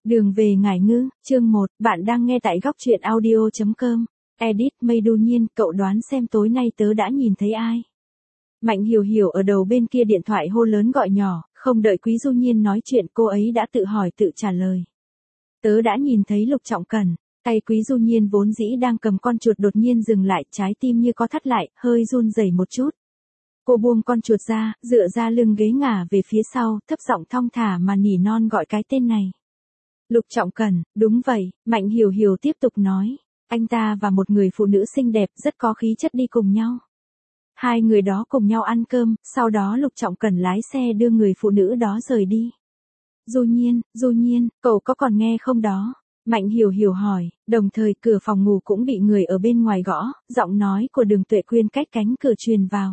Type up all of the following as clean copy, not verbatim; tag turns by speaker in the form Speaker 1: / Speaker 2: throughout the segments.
Speaker 1: Đường về Ngải Ngư, chương 1, bạn đang nghe tại góc truyện audio.com. Edit Mây Đu Nhiên, cậu đoán xem tối nay tớ đã nhìn thấy ai? Mạnh Hiểu Hiểu ở đầu bên kia điện thoại hô lớn gọi nhỏ, không đợi Quý Du Nhiên nói chuyện cô ấy đã tự hỏi tự trả lời. Tớ đã nhìn thấy Lục Trọng Cẩn. Tay Quý Du Nhiên vốn dĩ đang cầm con chuột đột nhiên dừng lại, trái tim như có thắt lại, hơi run rẩy một chút. Cô buông con chuột ra, dựa ra lưng ghế ngả về phía sau, thấp giọng thong thả mà nỉ non gọi cái tên này. Lục Trọng Cẩn, đúng vậy, Mạnh Hiểu Hiểu tiếp tục nói. Anh ta và một người phụ nữ xinh đẹp rất có khí chất đi cùng nhau. Hai người đó cùng nhau ăn cơm, sau đó Lục Trọng Cẩn lái xe đưa người phụ nữ đó rời đi. Du Nhiên, cậu có còn nghe không đó? Mạnh Hiểu Hiểu hỏi, đồng thời cửa phòng ngủ cũng bị người ở bên ngoài gõ, giọng nói của Đường Tuệ Quyên cách cánh cửa truyền vào.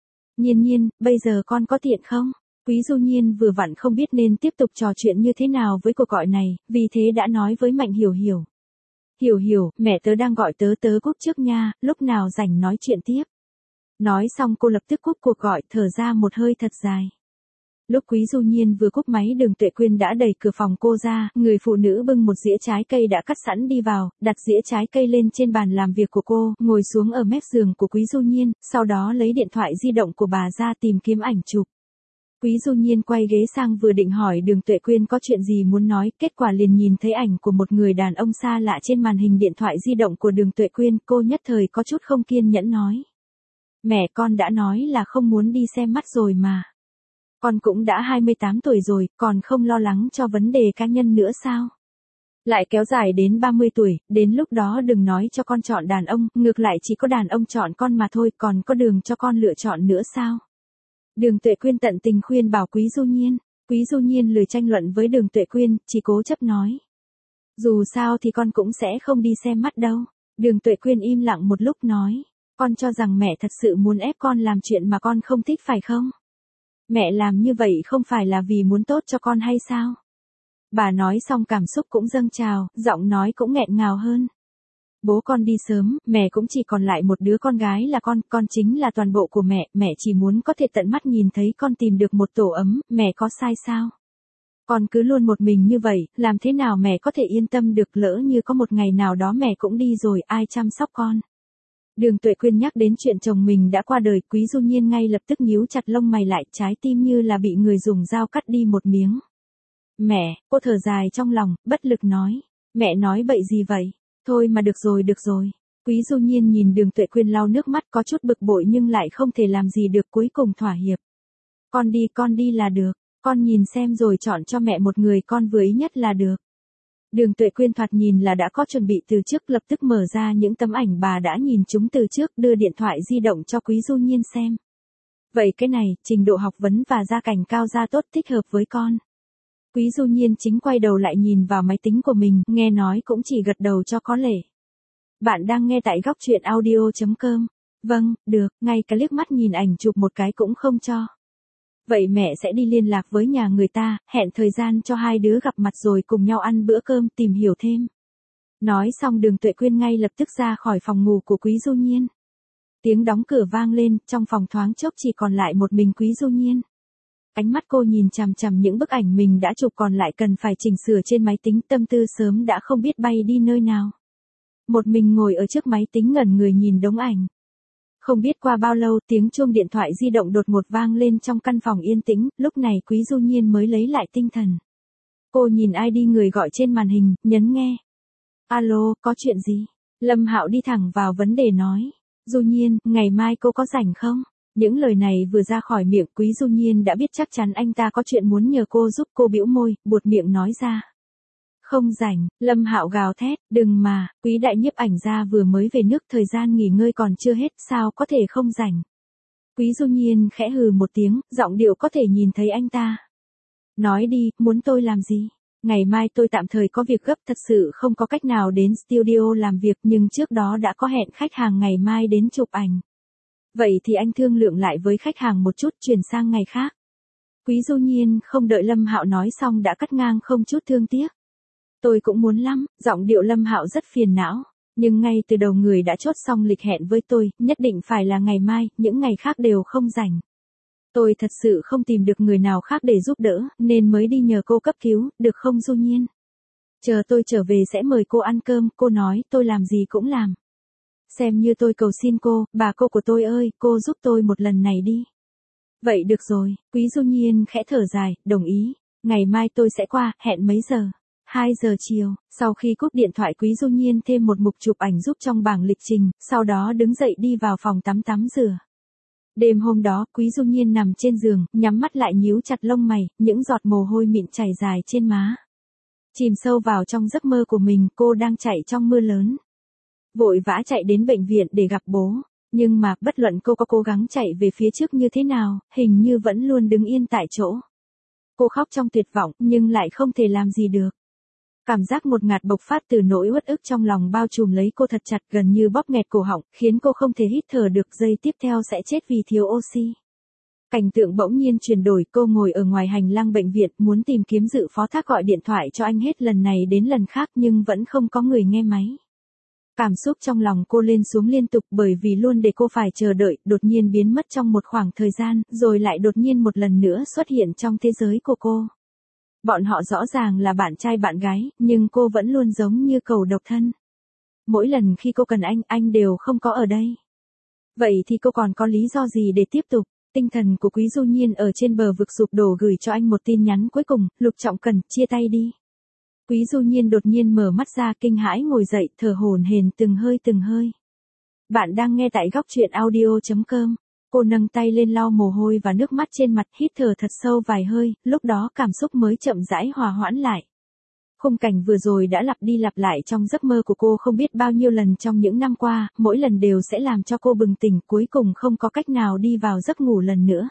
Speaker 1: Nhiên, bây giờ con có tiện không? Quý Du Nhiên vừa vặn không biết nên tiếp tục trò chuyện như thế nào với cuộc gọi này, vì thế đã nói với Mạnh Hiểu Hiểu. Hiểu, mẹ tớ đang gọi tớ cúp trước nha, lúc nào rảnh nói chuyện tiếp. Nói xong cô lập tức cúp cuộc gọi, thở ra một hơi thật dài. Lúc Quý Du Nhiên vừa cúp máy Đường Tuệ Quyên đã đẩy cửa phòng cô ra, người phụ nữ bưng một dĩa trái cây đã cắt sẵn đi vào, đặt dĩa trái cây lên trên bàn làm việc của cô, ngồi xuống ở mép giường của Quý Du Nhiên, sau đó lấy điện thoại di động của bà ra tìm kiếm ảnh chụp. Quý Du Nhiên quay ghế sang vừa định hỏi Đường Tuệ Quyên có chuyện gì muốn nói, kết quả liền nhìn thấy ảnh của một người đàn ông xa lạ trên màn hình điện thoại di động của Đường Tuệ Quyên, cô nhất thời có chút không kiên nhẫn nói. Mẹ con đã nói là không muốn đi xem mắt rồi mà. Con cũng đã 28 tuổi rồi, còn không lo lắng cho vấn đề cá nhân nữa sao? Lại kéo dài đến 30 tuổi, đến lúc đó đừng nói cho con chọn đàn ông, ngược lại chỉ có đàn ông chọn con mà thôi, còn có đường cho con lựa chọn nữa sao? Đường Tuệ Quyên tận tình khuyên bảo Quý Du Nhiên. Quý Du Nhiên lười tranh luận với Đường Tuệ Quyên, chỉ cố chấp nói. Dù sao thì con cũng sẽ không đi xem mắt đâu. Đường Tuệ Quyên im lặng một lúc nói. Con cho rằng mẹ thật sự muốn ép con làm chuyện mà con không thích phải không? Mẹ làm như vậy không phải là vì muốn tốt cho con hay sao? Bà nói xong cảm xúc cũng dâng trào, giọng nói cũng nghẹn ngào hơn. Bố con đi sớm, mẹ cũng chỉ còn lại một đứa con gái là con chính là toàn bộ của mẹ chỉ muốn có thể tận mắt nhìn thấy con tìm được một tổ ấm, mẹ có sai sao? Con cứ luôn một mình như vậy, làm thế nào mẹ có thể yên tâm được, lỡ như có một ngày nào đó mẹ cũng đi rồi, ai chăm sóc con? Đường Tuệ Quyên nhắc đến chuyện chồng mình đã qua đời, Quý Du Nhiên ngay lập tức nhíu chặt lông mày lại, trái tim như là bị người dùng dao cắt đi một miếng. Mẹ, cô thở dài trong lòng, bất lực nói. Mẹ nói bậy gì vậy? Thôi mà được rồi. Quý Du Nhiên nhìn Đường Tuệ Quyên lau nước mắt có chút bực bội nhưng lại không thể làm gì được, cuối cùng thỏa hiệp. Con đi là được, con nhìn xem rồi chọn cho mẹ một người con vừa ý nhất là được. Đường Tuệ Quyên thoạt nhìn là đã có chuẩn bị từ trước, lập tức mở ra những tấm ảnh bà đã nhìn chúng từ trước, đưa điện thoại di động cho Quý Du Nhiên xem. Vậy cái này, trình độ học vấn và gia cảnh cao gia tốt thích hợp với con. Quý Du Nhiên chính quay đầu lại nhìn vào máy tính của mình, nghe nói cũng chỉ gật đầu cho có lệ. Bạn đang nghe tại góc truyện audio.com. Vâng, được, ngay cả liếc mắt nhìn ảnh chụp một cái cũng không cho. Vậy mẹ sẽ đi liên lạc với nhà người ta, hẹn thời gian cho hai đứa gặp mặt rồi cùng nhau ăn bữa cơm, tìm hiểu thêm. Nói xong Đường Tuệ Quyên ngay lập tức ra khỏi phòng ngủ của Quý Du Nhiên. Tiếng đóng cửa vang lên, trong phòng thoáng chốc chỉ còn lại một mình Quý Du Nhiên. Ánh mắt cô nhìn chằm chằm những bức ảnh mình đã chụp còn lại cần phải chỉnh sửa trên máy tính, tâm tư sớm đã không biết bay đi nơi nào. Một mình ngồi ở trước máy tính ngẩn người nhìn đống ảnh. Không biết qua bao lâu tiếng chuông điện thoại di động đột ngột vang lên trong căn phòng yên tĩnh, lúc này Quý Du Nhiên mới lấy lại tinh thần. Cô nhìn ID người gọi trên màn hình, nhấn nghe. Alo, có chuyện gì? Lâm Hạo đi thẳng vào vấn đề nói. Du Nhiên, ngày mai cô có rảnh không? Những lời này vừa ra khỏi miệng Quý Du Nhiên đã biết chắc chắn anh ta có chuyện muốn nhờ cô giúp, cô bĩu môi, buột miệng nói ra. Không rảnh, Lâm Hạo gào thét, đừng mà, Quý đại nhiếp ảnh gia vừa mới về nước, thời gian nghỉ ngơi còn chưa hết, sao có thể không rảnh. Quý Du Nhiên khẽ hừ một tiếng, giọng điệu có thể nhìn thấy anh ta. Nói đi, muốn tôi làm gì? Ngày mai tôi tạm thời có việc gấp, thật sự không có cách nào đến studio làm việc, nhưng trước đó đã có hẹn khách hàng ngày mai đến chụp ảnh. Vậy thì anh thương lượng lại với khách hàng một chút, chuyển sang ngày khác. Quý Du Nhiên không đợi Lâm Hạo nói xong đã cắt ngang không chút thương tiếc. Tôi cũng muốn lắm, giọng điệu Lâm Hạo rất phiền não, nhưng ngay từ đầu người đã chốt xong lịch hẹn với tôi, nhất định phải là ngày mai, những ngày khác đều không rảnh. Tôi thật sự không tìm được người nào khác để giúp đỡ, nên mới đi nhờ cô cấp cứu, được không Du Nhiên? Chờ tôi trở về sẽ mời cô ăn cơm, cô nói tôi làm gì cũng làm. Xem như tôi cầu xin cô, bà cô của tôi ơi, cô giúp tôi một lần này đi. Vậy được rồi, Quý Du Nhiên khẽ thở dài, đồng ý. Ngày mai tôi sẽ qua, hẹn mấy giờ? 2 giờ chiều, sau khi cúp điện thoại Quý Du Nhiên thêm một mục chụp ảnh giúp trong bảng lịch trình, sau đó đứng dậy đi vào phòng tắm rửa. Đêm hôm đó, Quý Du Nhiên nằm trên giường, nhắm mắt lại nhíu chặt lông mày, những giọt mồ hôi mịn chảy dài trên má. Chìm sâu vào trong giấc mơ của mình, cô đang chạy trong mưa lớn. Vội vã chạy đến bệnh viện để gặp bố. Nhưng mà, bất luận cô có cố gắng chạy về phía trước như thế nào, hình như vẫn luôn đứng yên tại chỗ. Cô khóc trong tuyệt vọng, nhưng lại không thể làm gì được. Cảm giác ngột ngạt bộc phát từ nỗi uất ức trong lòng bao trùm lấy cô thật chặt, gần như bóp nghẹt cổ họng, khiến cô không thể hít thở được, giây tiếp theo sẽ chết vì thiếu oxy. Cảnh tượng bỗng nhiên chuyển đổi, cô ngồi ở ngoài hành lang bệnh viện, muốn tìm kiếm Dự Phó Thác gọi điện thoại cho anh hết lần này đến lần khác nhưng vẫn không có người nghe máy. Cảm xúc trong lòng cô lên xuống liên tục bởi vì luôn để cô phải chờ đợi, đột nhiên biến mất trong một khoảng thời gian, rồi lại đột nhiên một lần nữa xuất hiện trong thế giới của cô. Bọn họ rõ ràng là bạn trai bạn gái, nhưng cô vẫn luôn giống như cầu độc thân. Mỗi lần khi cô cần anh đều không có ở đây. Vậy thì cô còn có lý do gì để tiếp tục? Tinh thần của Quý Du Nhiên ở trên bờ vực sụp đổ gửi cho anh một tin nhắn cuối cùng, Lục Trọng Cần, chia tay đi. Quý Du Nhiên đột nhiên mở mắt ra kinh hãi ngồi dậy, thở hổn hển từng hơi. Bạn đang nghe tại góc truyện audio.com. Cô nâng tay lên lau mồ hôi và nước mắt trên mặt, hít thở thật sâu vài hơi, lúc đó cảm xúc mới chậm rãi hòa hoãn lại. Khung cảnh vừa rồi đã lặp đi lặp lại trong giấc mơ của cô không biết bao nhiêu lần trong những năm qua, mỗi lần đều sẽ làm cho cô bừng tỉnh, cuối cùng không có cách nào đi vào giấc ngủ lần nữa.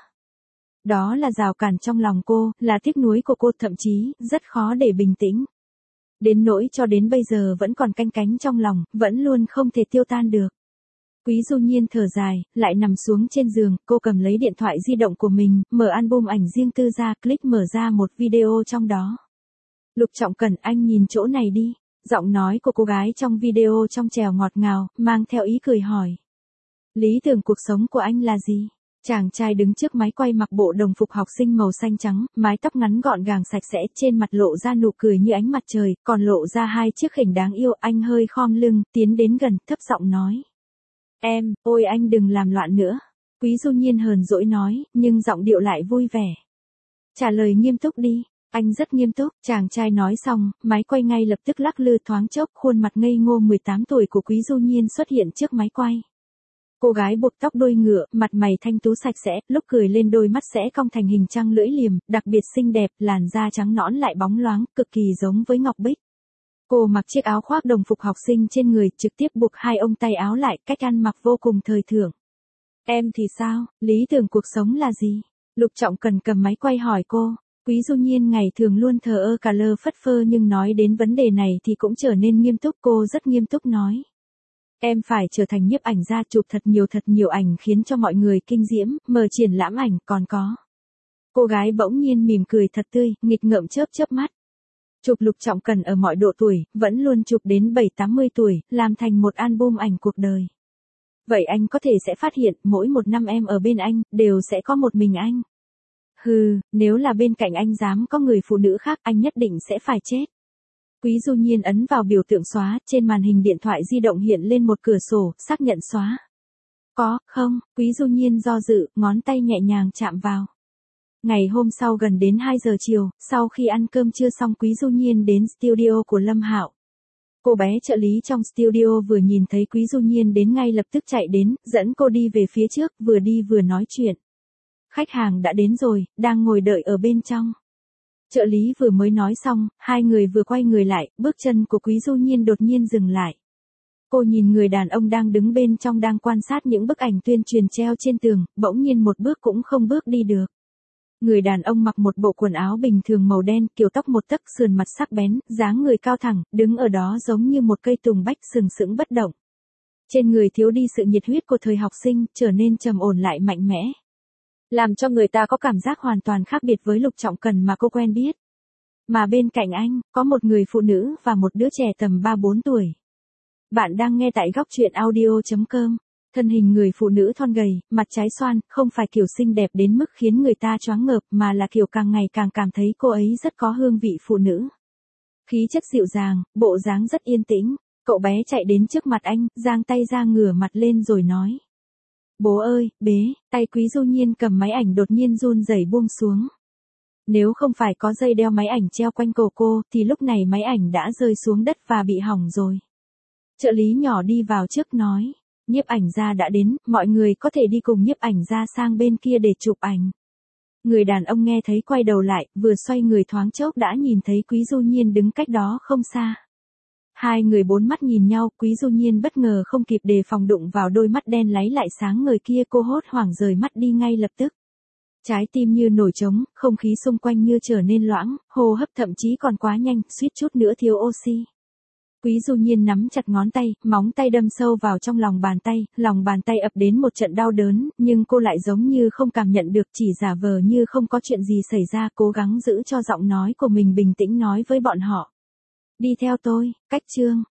Speaker 1: Đó là rào cản trong lòng cô, là tiếc nuối của cô, thậm chí, rất khó để bình tĩnh. Đến nỗi cho đến bây giờ vẫn còn canh cánh trong lòng, vẫn luôn không thể tiêu tan được. Quý Du Nhiên thở dài, lại nằm xuống trên giường, cô cầm lấy điện thoại di động của mình, mở album ảnh riêng tư ra, click mở ra một video trong đó. Lục Trọng Cần, anh nhìn chỗ này đi. Giọng nói của cô gái trong video trong trẻo ngọt ngào, mang theo ý cười hỏi. Lý tưởng cuộc sống của anh là gì? Chàng trai đứng trước máy quay mặc bộ đồng phục học sinh màu xanh trắng, mái tóc ngắn gọn gàng sạch sẽ, trên mặt lộ ra nụ cười như ánh mặt trời, còn lộ ra hai chiếc khểnh đáng yêu. Anh hơi khom lưng, tiến đến gần, thấp giọng nói. Em, ôi anh đừng làm loạn nữa. Quý Du Nhiên hờn dỗi nói, nhưng giọng điệu lại vui vẻ. Trả lời nghiêm túc đi. Anh rất nghiêm túc, chàng trai nói xong, máy quay ngay lập tức lắc lư, thoáng chốc, khuôn mặt ngây ngô 18 tuổi của Quý Du Nhiên xuất hiện trước máy quay. Cô gái buộc tóc đuôi ngựa, mặt mày thanh tú sạch sẽ, lúc cười lên đôi mắt sẽ cong thành hình trăng lưỡi liềm, đặc biệt xinh đẹp, làn da trắng nõn lại bóng loáng, cực kỳ giống với ngọc bích. Cô mặc chiếc áo khoác đồng phục học sinh trên người, trực tiếp buộc hai ông tay áo lại, cách ăn mặc vô cùng thời thượng. Em thì sao, lý tưởng cuộc sống là gì? Lục Trọng Cần cầm máy quay hỏi cô. Quý Du Nhiên ngày thường luôn thờ ơ cả lơ phất phơ nhưng nói đến vấn đề này thì cũng trở nên nghiêm túc, cô rất nghiêm túc nói. Em phải trở thành nhiếp ảnh gia, chụp thật nhiều ảnh khiến cho mọi người kinh diễm, mở triển lãm ảnh, còn có. Cô gái bỗng nhiên mỉm cười thật tươi, nghịch ngợm chớp mắt. Chụp Lục Trọng Cần ở mọi độ tuổi, vẫn luôn chụp đến 7-80 tuổi, làm thành một album ảnh cuộc đời. Vậy anh có thể sẽ phát hiện, mỗi một năm em ở bên anh, đều sẽ có một mình anh. Hừ, nếu là bên cạnh anh dám có người phụ nữ khác, anh nhất định sẽ phải chết. Quý Du Nhiên ấn vào biểu tượng xóa, trên màn hình điện thoại di động hiện lên một cửa sổ, xác nhận xóa. Có, không, Quý Du Nhiên do dự, ngón tay nhẹ nhàng chạm vào. Ngày hôm sau gần đến 2 giờ chiều, sau khi ăn cơm trưa xong Quý Du Nhiên đến studio của Lâm Hạo. Cô bé trợ lý trong studio vừa nhìn thấy Quý Du Nhiên đến ngay lập tức chạy đến, dẫn cô đi về phía trước, vừa đi vừa nói chuyện. Khách hàng đã đến rồi, đang ngồi đợi ở bên trong. Trợ lý vừa mới nói xong, hai người vừa quay người lại, bước chân của Quý Du Nhiên đột nhiên dừng lại. Cô nhìn người đàn ông đang đứng bên trong đang quan sát những bức ảnh tuyên truyền treo trên tường, bỗng nhiên một bước cũng không bước đi được. Người đàn ông mặc một bộ quần áo bình thường màu đen, kiểu tóc một tấc, sườn mặt sắc bén, dáng người cao thẳng, đứng ở đó giống như một cây tùng bách sừng sững bất động. Trên người thiếu đi sự nhiệt huyết của thời học sinh, trở nên trầm ổn lại mạnh mẽ. Làm cho người ta có cảm giác hoàn toàn khác biệt với Lục Trọng Cần mà cô quen biết. Mà bên cạnh anh, có một người phụ nữ và một đứa trẻ tầm 3-4 tuổi. Bạn đang nghe tại góc truyện audio.com. Thân hình người phụ nữ thon gầy, mặt trái xoan, không phải kiểu xinh đẹp đến mức khiến người ta choáng ngợp mà là kiểu càng ngày càng cảm thấy cô ấy rất có hương vị phụ nữ. khí chất dịu dàng, bộ dáng rất yên tĩnh. Cậu bé chạy đến trước mặt anh, giang tay ra ngửa mặt lên rồi nói. Bố ơi, bế, tay Quý Du Nhiên cầm máy ảnh đột nhiên run rẩy buông xuống. Nếu không phải có dây đeo máy ảnh treo quanh cổ cô, thì lúc này máy ảnh đã rơi xuống đất và bị hỏng rồi. Trợ lý nhỏ đi vào trước nói. Nhiếp ảnh gia đã đến, mọi người có thể đi cùng nhiếp ảnh gia sang bên kia để chụp ảnh. Người đàn ông nghe thấy quay đầu lại, vừa xoay người thoáng chốc đã nhìn thấy Quý Du Nhiên đứng cách đó không xa. Hai người bốn mắt nhìn nhau, Quý Du Nhiên bất ngờ không kịp đề phòng đụng vào đôi mắt đen láy lại sáng ngời kia, cô hốt hoảng rời mắt đi ngay lập tức. Trái tim như nổi trống, không khí xung quanh như trở nên loãng, hô hấp thậm chí còn quá nhanh, suýt chút nữa thiếu oxy. Quý Du Nhiên nắm chặt ngón tay, móng tay đâm sâu vào trong lòng bàn tay ập đến một trận đau đớn, nhưng cô lại giống như không cảm nhận được, chỉ giả vờ như không có chuyện gì xảy ra, cố gắng giữ cho giọng nói của mình bình tĩnh nói với bọn họ. Đi theo tôi, cách chương.